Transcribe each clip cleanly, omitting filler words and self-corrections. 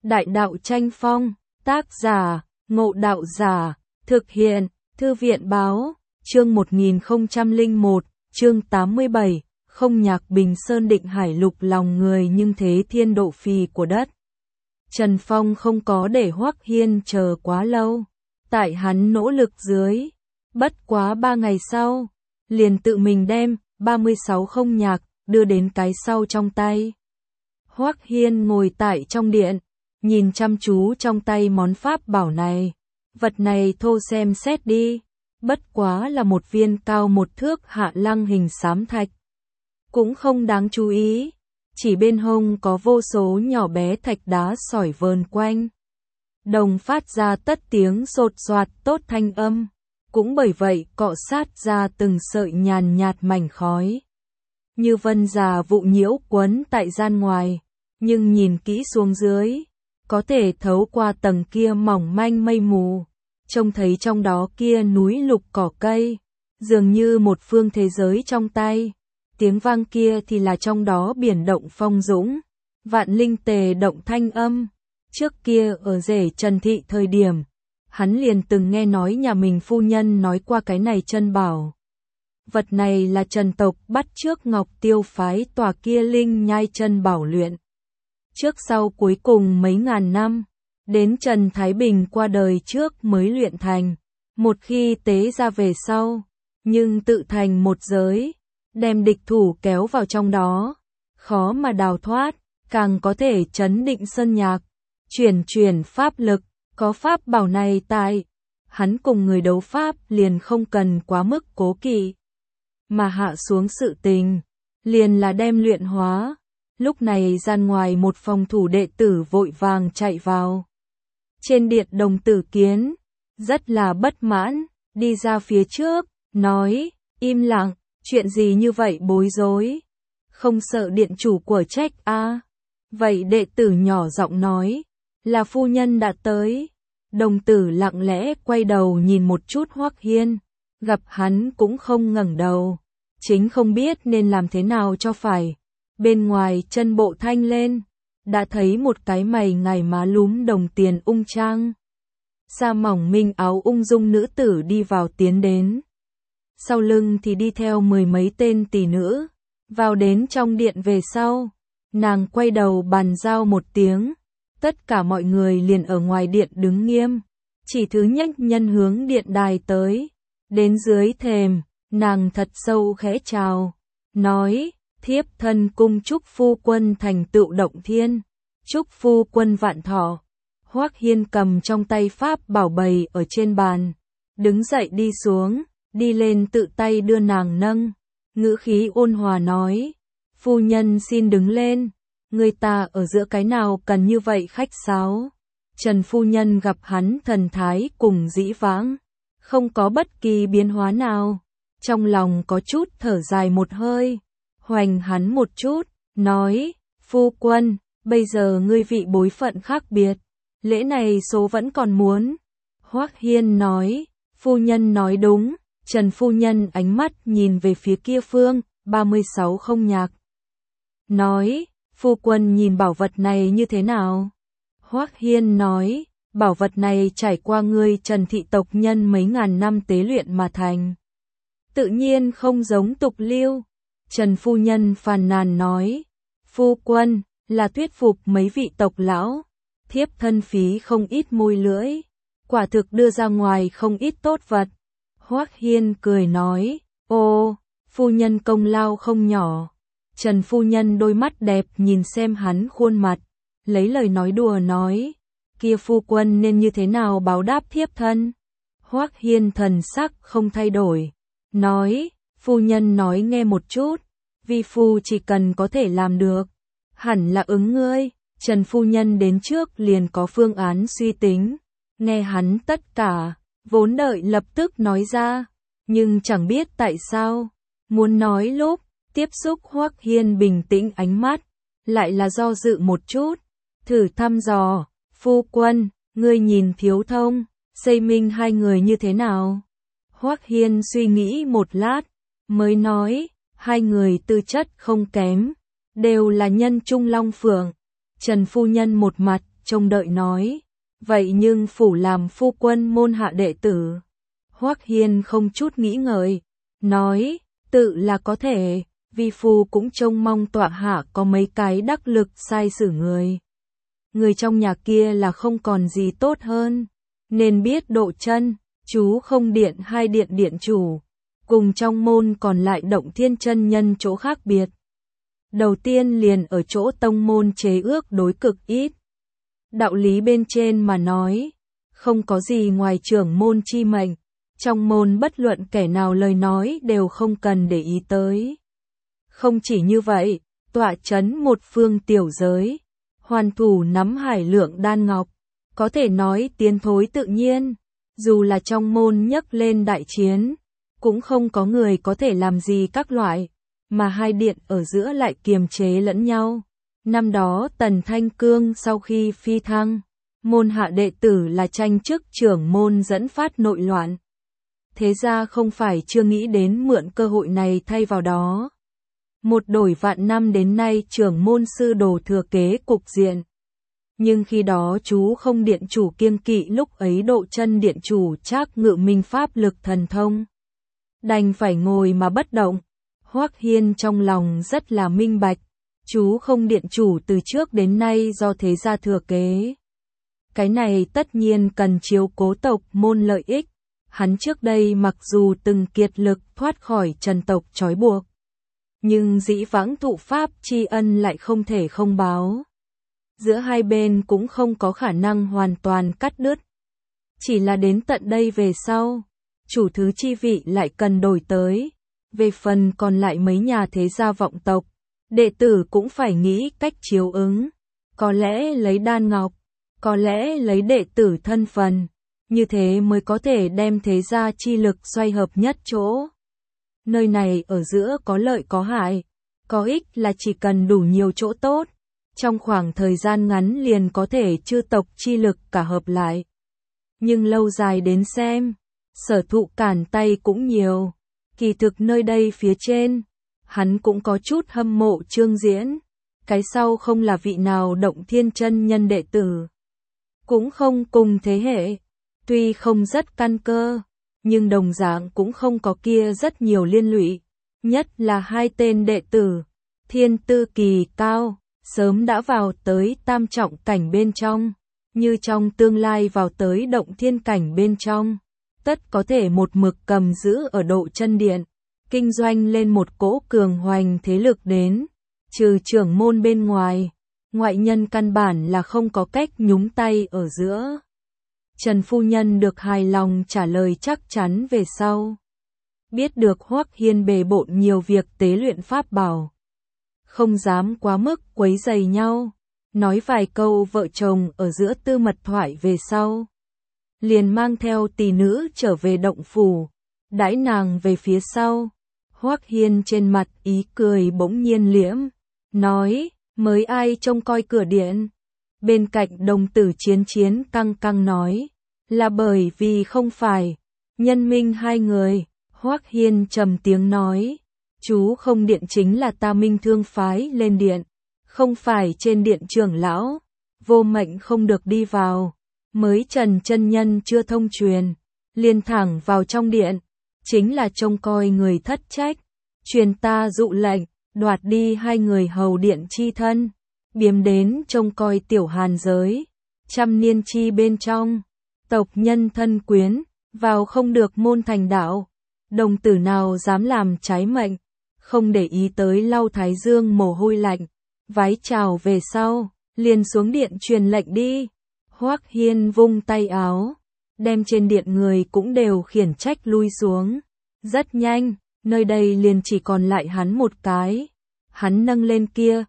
Đại đạo tranh phong, tác giả, Ngộ Đạo Giả, thực hiện, Thư viện báo, chương 1001, chương 87, không nhạc Bình Sơn Định Hải lục lòng người nhưng thế thiên độ phì của đất. Trần Phong không có để Hoắc Hiên chờ quá lâu, tại hắn nỗ lực dưới, bất quá 3 ngày sau, liền tự mình đem 36 không nhạc đưa đến cái sau trong tay. Hoắc Hiên ngồi tại trong điện, nhìn chăm chú trong tay món pháp bảo này. Vật này thô xem xét đi, bất quá là một viên cao 1 thước hạ lăng hình xám thạch. Cũng không đáng chú ý, chỉ bên hông có vô số nhỏ bé thạch đá sỏi vờn quanh. Đồng phát ra tất tiếng sột soạt tốt thanh âm, cũng bởi vậy cọ sát ra từng sợi nhàn nhạt mảnh khói. Như vân già vụ nhiễu quấn tại gian ngoài, nhưng nhìn kỹ xuống dưới, có thể thấu qua tầng kia mỏng manh mây mù, trông thấy trong đó kia núi lục cỏ cây, dường như một phương thế giới trong tay. Tiếng vang kia thì là trong đó biển động phong dũng, vạn linh tề động thanh âm. Trước kia ở rể Trần Thị thời điểm, hắn liền từng nghe nói nhà mình phu nhân nói qua cái này chân bảo. Vật này là Trần tộc bắt trước Ngọc Tiêu phái tòa kia linh nhai chân bảo luyện. Trước sau cuối cùng mấy ngàn năm, đến Trần Thái Bình qua đời trước mới luyện thành. Một khi tế ra về sau, nhưng tự thành một giới, đem địch thủ kéo vào trong đó, khó mà đào thoát, càng có thể chấn định sơn nhạc, chuyển pháp lực. Có pháp bảo này tại, hắn cùng người đấu pháp liền không cần quá mức cố kỵ, mà hạ xuống sự tình, liền là đem luyện hóa. Lúc này gian ngoài một phòng thủ đệ tử vội vàng chạy vào. Trên điện Đồng Tử Kiến, rất là bất mãn, đi ra phía trước, nói, im lặng, chuyện gì như vậy bối rối, không sợ điện chủ của trách a? Vậy đệ tử nhỏ giọng nói, là phu nhân đã tới. Đồng tử lặng lẽ quay đầu nhìn một chút Hoắc Hiên, gặp hắn cũng không ngẩng đầu, chính không biết nên làm thế nào cho phải. Bên ngoài chân bộ thanh lên, đã thấy một cái mày ngày má lúm đồng tiền ung trang, da mỏng minh áo ung dung nữ tử đi vào tiến đến. Sau lưng thì đi theo 10 mấy tên tỷ nữ, vào đến trong điện về sau, nàng quay đầu bàn giao một tiếng. Tất cả mọi người liền ở ngoài điện đứng nghiêm, chỉ thứ nhất nhân hướng điện đài tới. Đến dưới thềm, nàng thật sâu khẽ chào, nói, thiếp thân cung chúc phu quân thành tựu động thiên, chúc phu quân vạn thọ. Hoắc Hiên cầm trong tay pháp bảo bày ở trên bàn, đứng dậy đi xuống, đi lên tự tay đưa nàng nâng, ngữ khí ôn hòa nói, phu nhân xin đứng lên. Người ta ở giữa cái nào cần như vậy khách sáo. Trần phu nhân gặp hắn thần thái cùng dĩ vãng, không có bất kỳ biến hóa nào, trong lòng có chút thở dài một hơi, hoành hắn một chút, nói, phu quân, bây giờ ngươi vị bối phận khác biệt, lễ này số vẫn còn muốn. Hoắc Hiên nói, phu nhân nói đúng. Trần phu nhân ánh mắt nhìn về phía kia phương 36 không nhạc, nói, phu quân nhìn bảo vật này như thế nào? Hoắc Hiên nói, bảo vật này trải qua ngươi Trần thị tộc nhân mấy ngàn năm tế luyện mà thành, tự nhiên không giống tục lưu. Trần phu nhân phàn nàn nói, phu quân, là thuyết phục mấy vị tộc lão, thiếp thân phí không ít môi lưỡi, quả thực đưa ra ngoài không ít tốt vật. Hoắc Hiên cười nói, ô, phu nhân công lao không nhỏ. Trần phu nhân đôi mắt đẹp nhìn xem hắn khuôn mặt, lấy lời nói đùa nói, kia phu quân nên như thế nào báo đáp thiếp thân? Hoắc Hiên thần sắc không thay đổi, nói, phu nhân nói nghe một chút, vi phu chỉ cần có thể làm được, hẳn là ứng ngươi. Trần phu nhân đến trước liền có phương án suy tính, nghe hắn tất cả, vốn đợi lập tức nói ra, nhưng chẳng biết tại sao, muốn nói lúc tiếp xúc Hoắc Hiên bình tĩnh ánh mắt, lại là do dự một chút, thử thăm dò, phu quân, ngươi nhìn Thiếu Thông, Xây Minh hai người như thế nào? Hoắc Hiên suy nghĩ một lát, mới nói, hai người tư chất không kém, đều là nhân trung long phượng. Trần phu nhân một mặt trông đợi nói, vậy nhưng phủ làm phu quân môn hạ đệ tử. Hoắc Hiên không chút nghĩ ngợi, nói, tự là có thể, vi phu cũng trông mong tọa hạ có mấy cái đắc lực sai xử người. Người trong nhà kia là không còn gì tốt hơn, nên biết độ chân, chú không điện hai điện điện chủ, cùng trong môn còn lại Động Thiên chân nhân chỗ khác biệt. Đầu tiên liền ở chỗ tông môn chế ước đối cực ít. Đạo lý bên trên mà nói, không có gì ngoài trưởng môn chi mệnh, trong môn bất luận kẻ nào lời nói đều không cần để ý tới. Không chỉ như vậy, tọa chấn một phương tiểu giới, hoàn thủ nắm hải lượng đan ngọc, có thể nói tiến thối tự nhiên, dù là trong môn nhấc lên đại chiến, cũng không có người có thể làm gì các loại, mà hai điện ở giữa lại kiềm chế lẫn nhau. Năm đó Tần Thanh Cương sau khi phi thăng, môn hạ đệ tử là tranh chức trưởng môn dẫn phát nội loạn. Thế ra không phải chưa nghĩ đến mượn cơ hội này thay vào đó. Một đổi vạn năm đến nay trưởng môn sư đồ thừa kế cục diện. Nhưng khi đó chú không điện chủ kiêng kỵ lúc ấy độ chân điện chủ Trác Ngự Minh pháp lực thần thông. Đành phải ngồi mà bất động. Hoắc Hiên trong lòng rất là minh bạch. Chú không điện chủ từ trước đến nay do thế gia thừa kế. Cái này tất nhiên cần chiếu cố tộc môn lợi ích. Hắn trước đây mặc dù từng kiệt lực thoát khỏi trần tộc trói buộc, nhưng dĩ vãng thụ pháp tri ân lại không thể không báo. Giữa hai bên cũng không có khả năng hoàn toàn cắt đứt. Chỉ là đến tận đây về sau, chủ thứ chi vị lại cần đổi tới. Về phần còn lại mấy nhà thế gia vọng tộc, đệ tử cũng phải nghĩ cách chiếu ứng. Có lẽ lấy đan ngọc, có lẽ lấy đệ tử thân phần. Như thế mới có thể đem thế gia chi lực xoay hợp nhất chỗ. Nơi này ở giữa có lợi có hại, có ích là chỉ cần đủ nhiều chỗ tốt, trong khoảng thời gian ngắn liền có thể chư tộc chi lực cả hợp lại. Nhưng lâu dài đến xem, sở thụ cản tay cũng nhiều. Kỳ thực nơi đây phía trên, hắn cũng có chút hâm mộ Trương Diễn. Cái sau không là vị nào Động Thiên chân nhân đệ tử, cũng không cùng thế hệ. Tuy không rất căn cơ, nhưng đồng dạng cũng không có kia rất nhiều liên lụy. Nhất là hai tên đệ tử, thiên tư kỳ cao, sớm đã vào tới tam trọng cảnh bên trong, như trong tương lai vào tới Động Thiên cảnh bên trong. Tất có thể một mực cầm giữ ở độ chân điện, kinh doanh lên một cỗ cường hoành thế lực đến. Trừ trưởng môn bên ngoài, ngoại nhân căn bản là không có cách nhúng tay ở giữa. Trần phu nhân được hài lòng trả lời chắc chắn về sau. Biết được Hoắc Hiên bề bộn nhiều việc tế luyện pháp bảo, không dám quá mức quấy rầy nhau, nói vài câu vợ chồng ở giữa tư mật thoại về sau. Liền mang theo tỷ nữ trở về động phủ, đãi nàng về phía sau. Hoắc Hiên trên mặt ý cười bỗng nhiên liễm, nói, mới ai trông coi cửa điện. Bên cạnh đồng tử Chiến Chiến căng căng nói, là bởi vì không phải nhân minh hai người. Hoắc Hiên trầm tiếng nói, chú không điện chính là ta Minh Thương phái lên điện, không phải trên điện trưởng lão, vô mệnh không được đi vào. Mới Trần chân nhân chưa thông truyền, liền thẳng vào trong điện, chính là trông coi người thất trách, truyền ta dụ lệnh, đoạt đi hai người hầu điện chi thân, biếm đến trông coi tiểu hàn giới, trăm niên chi bên trong, tộc nhân thân quyến, vào không được môn thành đạo. Đồng tử nào dám làm trái mệnh, không để ý tới lau thái dương mồ hôi lạnh, vái chào về sau, liền xuống điện truyền lệnh đi. Hoắc Hiên vung tay áo, đem trên điện người cũng đều khiển trách lui xuống. Rất nhanh, nơi đây liền chỉ còn lại hắn một cái. Hắn nâng lên kia,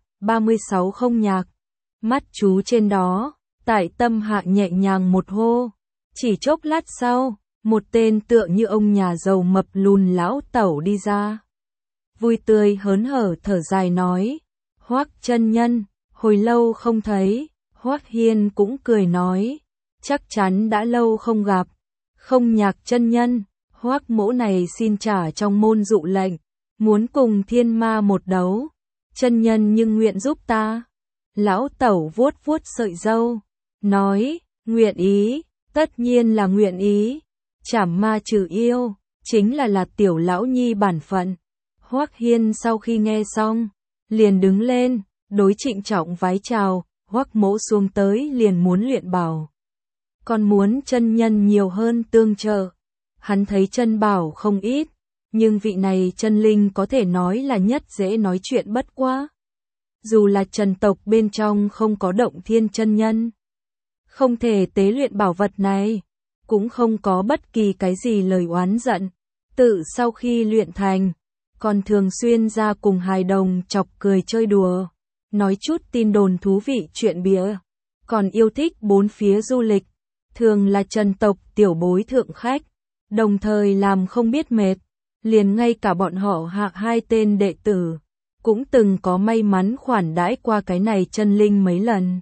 36 không nhạc. Mắt chú trên đó, tại tâm hạ nhẹ nhàng một hô. Chỉ chốc lát sau, một tên tựa như ông nhà giàu mập lùn lão tẩu đi ra. Vui tươi hớn hở thở dài nói, Hoắc chân nhân, hồi lâu không thấy. Hoắc Hiên cũng cười nói, chắc chắn đã lâu không gặp. Không nhạc chân nhân, Hoắc mỗ này xin trả trong môn dụ lệnh, muốn cùng thiên ma một đấu. Chân nhân nhưng nguyện giúp ta. Lão tẩu vuốt vuốt sợi râu, nói, nguyện ý, tất nhiên là nguyện ý. Trảm ma trừ yêu, chính là tiểu lão nhi bản phận. Hoắc Hiên sau khi nghe xong, liền đứng lên, đối trịnh trọng vái chào, Hoắc mỗ xuống tới liền muốn luyện bảo. Còn muốn chân nhân nhiều hơn tương trợ. Hắn thấy chân bảo không ít, nhưng vị này chân linh có thể nói là nhất dễ nói chuyện bất quá. Dù là Trần tộc bên trong không có Động Thiên chân nhân, không thể tế luyện bảo vật này, cũng không có bất kỳ cái gì lời oán giận. Tự sau khi luyện thành, còn thường xuyên ra cùng hài đồng chọc cười chơi đùa, nói chút tin đồn thú vị chuyện bịa, còn yêu thích bốn phía du lịch, thường là Trần tộc tiểu bối thượng khách, đồng thời làm không biết mệt, liền ngay cả bọn họ hạ hai tên đệ tử, cũng từng có may mắn khoản đãi qua cái này chân linh mấy lần.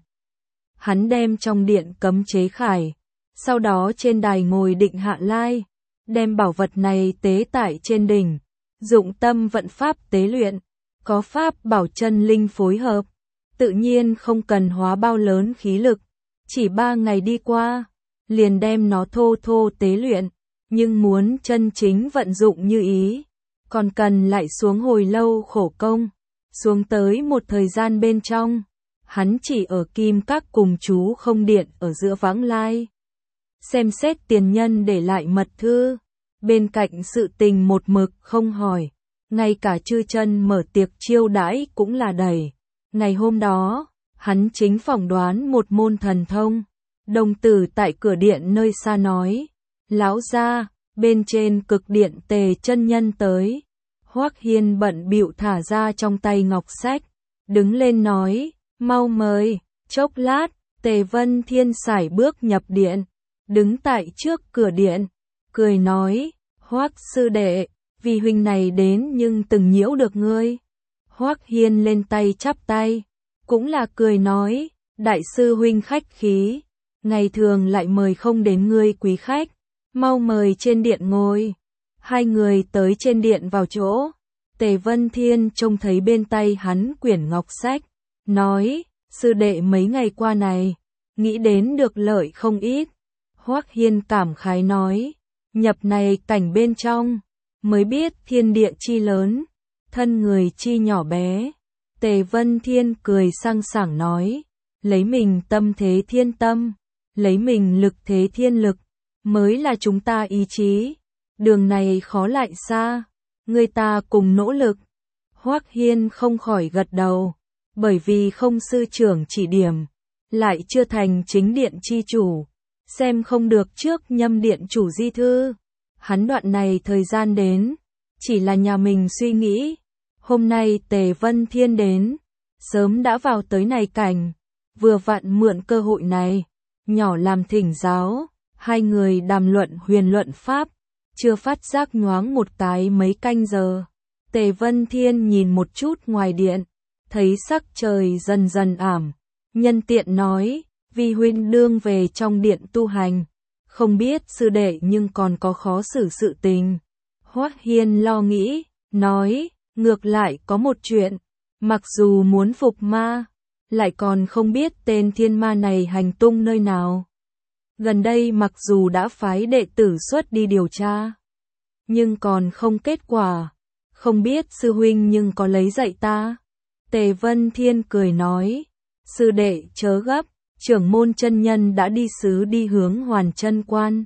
Hắn đem trong điện cấm chế khải, sau đó trên đài ngồi định hạ lai, đem bảo vật này tế tại trên đỉnh, dụng tâm vận pháp tế luyện, có pháp bảo chân linh phối hợp, tự nhiên không cần hóa bao lớn khí lực, chỉ 3 ngày đi qua, liền đem nó thô thô tế luyện, nhưng muốn chân chính vận dụng như ý, còn cần lại xuống hồi lâu khổ công, xuống tới một thời gian bên trong, hắn chỉ ở Kim Các cùng chú không điện ở giữa vãng lai. Xem xét tiền nhân để lại mật thư, bên cạnh sự tình một mực không hỏi, ngay cả chư chân mở tiệc chiêu đãi cũng là đầy. Ngày hôm đó, hắn chính phỏng đoán một môn thần thông, đồng tử tại cửa điện nơi xa nói, lão gia, bên trên cực điện Tề chân nhân tới. Hoắc Hiên bận bịu thả ra trong tay ngọc sách, đứng lên nói, mau mời. Chốc lát, Tề Vân Thiên sải bước nhập điện, đứng tại trước cửa điện, cười nói, Hoắc sư đệ, vì huynh này đến nhưng từng nhiễu được ngươi. Hoắc Hiên lên tay chắp tay, cũng là cười nói, đại sư huynh khách khí, ngày thường lại mời không đến ngươi quý khách, mau mời trên điện ngồi. Hai người tới trên điện vào chỗ, Tề Vân Thiên trông thấy bên tay hắn quyển ngọc sách, nói, sư đệ mấy ngày qua này, nghĩ đến được lợi không ít. Hoắc Hiên cảm khái nói, nhập này cảnh bên trong, mới biết thiên địa chi lớn, thân người chi nhỏ bé. Tề Vân Thiên cười sang sảng nói, lấy mình tâm thế thiên tâm, lấy mình lực thế thiên lực, mới là chúng ta ý chí. Đường này khó lại xa, người ta cùng nỗ lực. Hoắc Hiên không khỏi gật đầu, bởi vì không sư trưởng chỉ điểm, lại chưa thành chính điện chi chủ, xem không được trước nhâm điện chủ di thư. Hắn đoạn này thời gian đến, chỉ là nhà mình suy nghĩ. Hôm nay Tề Vân Thiên đến, sớm đã vào tới này cảnh, vừa vặn mượn cơ hội này, nhỏ làm thỉnh giáo, hai người đàm luận huyền luận pháp, chưa phát giác nhoáng một cái mấy canh giờ. Tề Vân Thiên nhìn một chút ngoài điện, thấy sắc trời dần dần ảm, nhân tiện nói, vi huynh đương về trong điện tu hành, không biết sư đệ nhưng còn có khó xử sự tình. Hoắc Hiên lo nghĩ, nói, ngược lại có một chuyện, mặc dù muốn phục ma, lại còn không biết tên thiên ma này hành tung nơi nào. Gần đây mặc dù đã phái đệ tử xuất đi điều tra, nhưng còn không kết quả, không biết sư huynh nhưng có lấy dạy ta. Tề Vân Thiên cười nói, sư đệ chớ gấp, trưởng môn chân nhân đã đi sứ đi hướng Hoàn Chân Quan,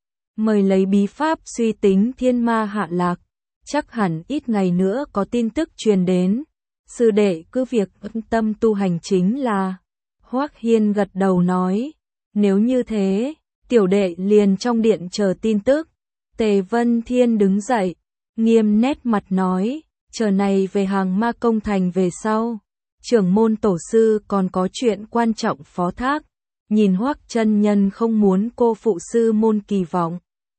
mời lấy bí pháp suy tính thiên ma hạ lạc, chắc hẳn ít ngày nữa có tin tức truyền đến. Sư đệ cứ việc tâm tu hành chính là. Hoắc Hiên gật đầu nói, nếu như thế, tiểu đệ liền trong điện chờ tin tức. Tề Vân Thiên đứng dậy, nghiêm nét mặt nói, chờ này về Hàng Ma Công thành về sau, trưởng môn tổ sư còn có chuyện quan trọng phó thác, nhìn Hoắc chân nhân không muốn cô phụ sư môn kỳ vọng.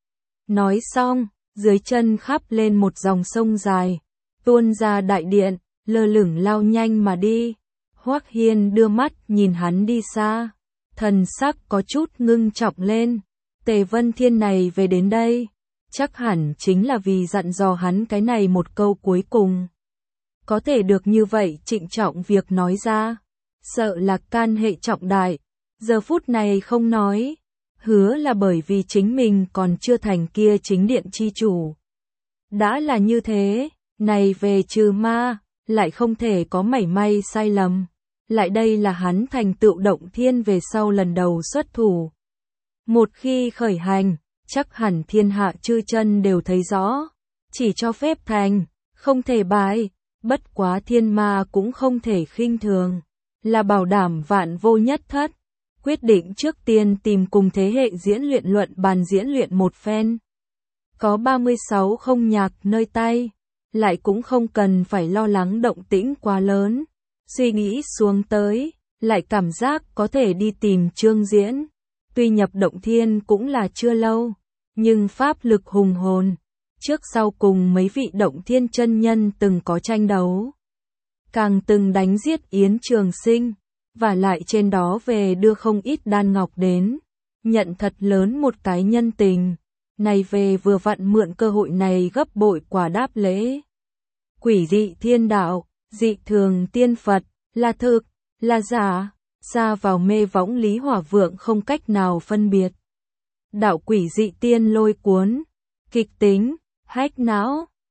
Nói xong, dưới chân khắp lên một dòng sông dài, tuôn ra đại điện, lơ lửng lao nhanh mà đi. Hoắc Hiên đưa mắt nhìn hắn đi xa, thần sắc có chút ngưng trọng lên. Tề Vân Thiên này về đến đây, chắc hẳn chính là vì dặn dò hắn cái này một câu cuối cùng. Có thể được như vậy trịnh trọng việc nói ra, sợ là can hệ trọng đại, Giờ phút này không nói, hứa là bởi vì chính mình còn chưa thành kia chính điện chi chủ. Đã là như thế, này về trừ ma, lại không thể có mảy may sai lầm. Lại đây là hắn thành tựu động thiên về sau lần đầu xuất thủ. Một khi khởi hành, chắc hẳn thiên hạ chư chân đều thấy rõ. Chỉ cho phép thành, không thể bại, bất quá thiên ma cũng không thể khinh thường. Là bảo đảm vạn vô nhất thất. Quyết định trước tiên tìm cùng thế hệ diễn luyện luận bàn diễn luyện một phen. Có 36 không nhạc nơi tay, lại cũng không cần phải lo lắng động tĩnh quá lớn. Suy nghĩ xuống tới, lại cảm giác có thể đi tìm Trương Diễn. Tuy nhập động thiên cũng là chưa lâu, nhưng pháp lực hùng hồn. Trước sau cùng mấy vị động thiên chân nhân từng có tranh đấu. Càng từng đánh giết Yến Trường Sinh, và lại trên đó về đưa không ít đan ngọc đến. Nhận thật lớn một cái nhân tình. Này về vừa vặn mượn cơ hội này gấp bội quả đáp lễ. Quỷ dị thiên đạo, dị thường tiên Phật, là thực, là giả, xa vào mê võng Lý Hỏa Vượng không cách nào phân biệt. Đạo quỷ dị tiên lôi cuốn, kịch tính, hách não,